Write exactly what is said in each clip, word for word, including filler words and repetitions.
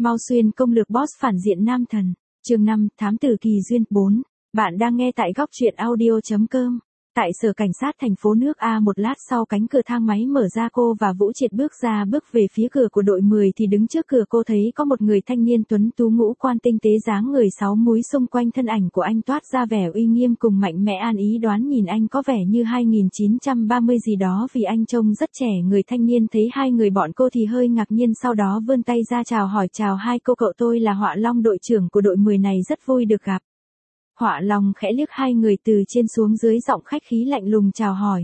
Mau xuyên công lược boss phản diện nam thần. Chương năm, thám tử kỳ duyên. bốn. Bạn đang nghe tại góc truyện audio chấm com. Tại sở cảnh sát thành phố nước A, một lát sau cánh cửa thang máy mở ra, cô và Vũ Triệt bước ra, bước về phía cửa của đội mười thì đứng trước cửa cô thấy có một người thanh niên tuấn tú ngũ quan tinh tế, dáng người sáu múi, xung quanh thân ảnh của anh toát ra vẻ uy nghiêm cùng mạnh mẽ. An Ý đoán nhìn anh có vẻ như hai nghìn chín trăm ba mươi gì đó vì anh trông rất trẻ. Người thanh niên thấy hai người bọn cô thì hơi ngạc nhiên, sau đó vươn tay ra chào hỏi. Chào hai cô cậu, tôi là Họa Long, đội trưởng của đội mười này, rất vui được gặp. Họa Long khẽ liếc hai người từ trên xuống dưới, giọng khách khí lạnh lùng chào hỏi.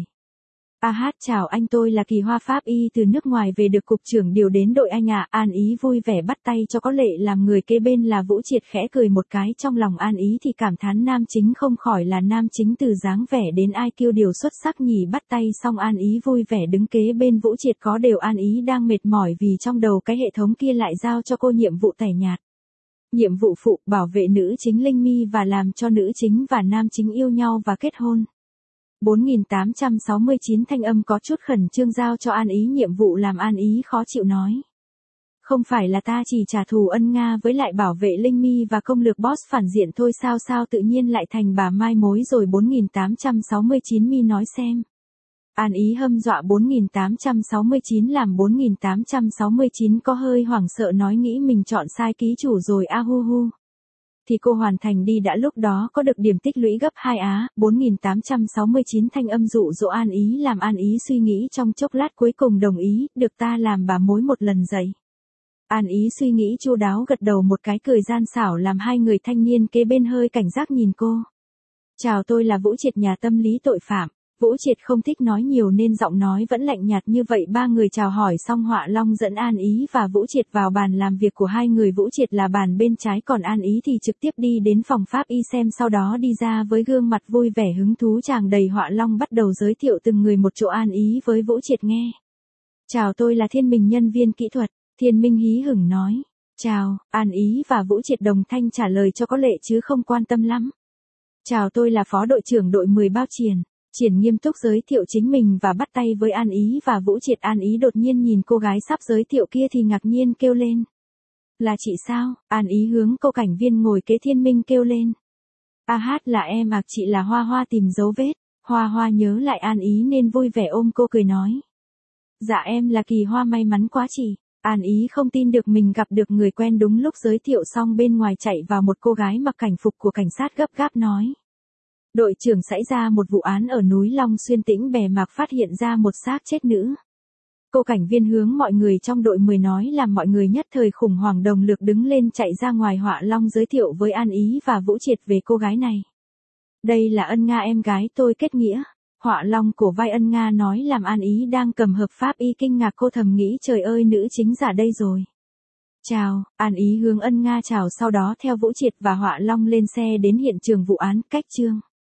A hát, chào anh, tôi là Kỳ Hoa, pháp y từ nước ngoài về, được cục trưởng điều đến đội anh ạ. À. An Ý vui vẻ bắt tay cho có lệ, làm người kế bên là Vũ Triệt khẽ cười một cái, trong lòng An Ý thì cảm thán nam chính không khỏi là nam chính, từ dáng vẻ đến ai kiêu điều xuất sắc nhỉ. Bắt tay xong An Ý vui vẻ đứng kế bên Vũ Triệt có đều. An Ý đang mệt mỏi vì trong đầu cái hệ thống kia lại giao cho cô nhiệm vụ tẻ nhạt. Nhiệm vụ phụ, bảo vệ nữ chính Linh Mi và làm cho nữ chính và nam chính yêu nhau và kết hôn. bốn nghìn tám trăm sáu mươi chín thanh âm có chút khẩn trương giao cho An Ý nhiệm vụ, làm An Ý khó chịu nói. Không phải là ta chỉ trả thù ân Nga với lại bảo vệ Linh Mi và công lược boss phản diện thôi sao, sao tự nhiên lại thành bà mai mối rồi. Bốn nghìn tám trăm sáu mươi chín mi nói xem. An Ý hâm dọa bốn nghìn tám trăm sáu mươi chín, làm bốn nghìn tám trăm sáu mươi chín có hơi hoảng sợ, nói nghĩ mình chọn sai ký chủ rồi a hu hu. Thì cô hoàn thành đi đã, lúc đó có được điểm tích lũy gấp hai á. Bốn nghìn tám trăm sáu mươi chín thanh âm dụ dỗ An Ý, làm An Ý suy nghĩ trong chốc lát cuối cùng đồng ý, được ta làm bà mối một lần dậy. An Ý suy nghĩ chu đáo gật đầu một cái, cười gian xảo, làm hai người thanh niên kế bên hơi cảnh giác nhìn cô. Chào, tôi là Vũ Triệt, nhà tâm lý tội phạm. Vũ Triệt không thích nói nhiều nên giọng nói vẫn lạnh nhạt như vậy. Ba người chào hỏi xong, Họa Long dẫn An Ý và Vũ Triệt vào bàn làm việc của hai người. Vũ Triệt là bàn bên trái, còn An Ý thì trực tiếp đi đến phòng pháp y xem, sau đó đi ra với gương mặt vui vẻ hứng thú tràn đầy. Họa Long bắt đầu giới thiệu từng người một chỗ. An Ý với Vũ Triệt nghe. Chào, tôi là Thiên Minh, nhân viên kỹ thuật. Thiên Minh hí hửng nói. Chào. An Ý và Vũ Triệt đồng thanh trả lời cho có lệ chứ không quan tâm lắm. Chào, tôi là phó đội trưởng đội mười Bao Triển. Triển nghiêm túc giới thiệu chính mình và bắt tay với An Ý và Vũ Triệt. An Ý đột nhiên nhìn cô gái sắp giới thiệu kia thì ngạc nhiên kêu lên. Là chị sao? An Ý hướng cô cảnh viên ngồi kế Thiên Minh kêu lên. A hát, là em à, chị là Hoa Hoa tìm dấu vết. Hoa Hoa nhớ lại An Ý nên vui vẻ ôm cô cười nói. Dạ em là Kỳ Hoa, may mắn quá chị. An Ý không tin được mình gặp được người quen. Đúng lúc giới thiệu xong, bên ngoài chạy vào một cô gái mặc cảnh phục của cảnh sát gấp gáp nói. Đội trưởng, xảy ra một vụ án ở núi Long Xuyên tỉnh Bè Mạc, phát hiện ra một xác chết nữ. Cô cảnh viên hướng mọi người trong đội mười nói, làm mọi người nhất thời khủng hoảng, đồng loạt đứng lên chạy ra ngoài. Họa Long giới thiệu với An Ý và Vũ Triệt về cô gái này. Đây là Ân Nga, em gái tôi kết nghĩa. Họa Long cổ vai Ân Nga nói, làm An Ý đang cầm hợp pháp y kinh ngạc, cô thầm nghĩ trời ơi, nữ chính giả đây rồi. Chào. An Ý hướng Ân Nga chào, sau đó theo Vũ Triệt và Họa Long lên xe đến hiện trường vụ án. Cách chương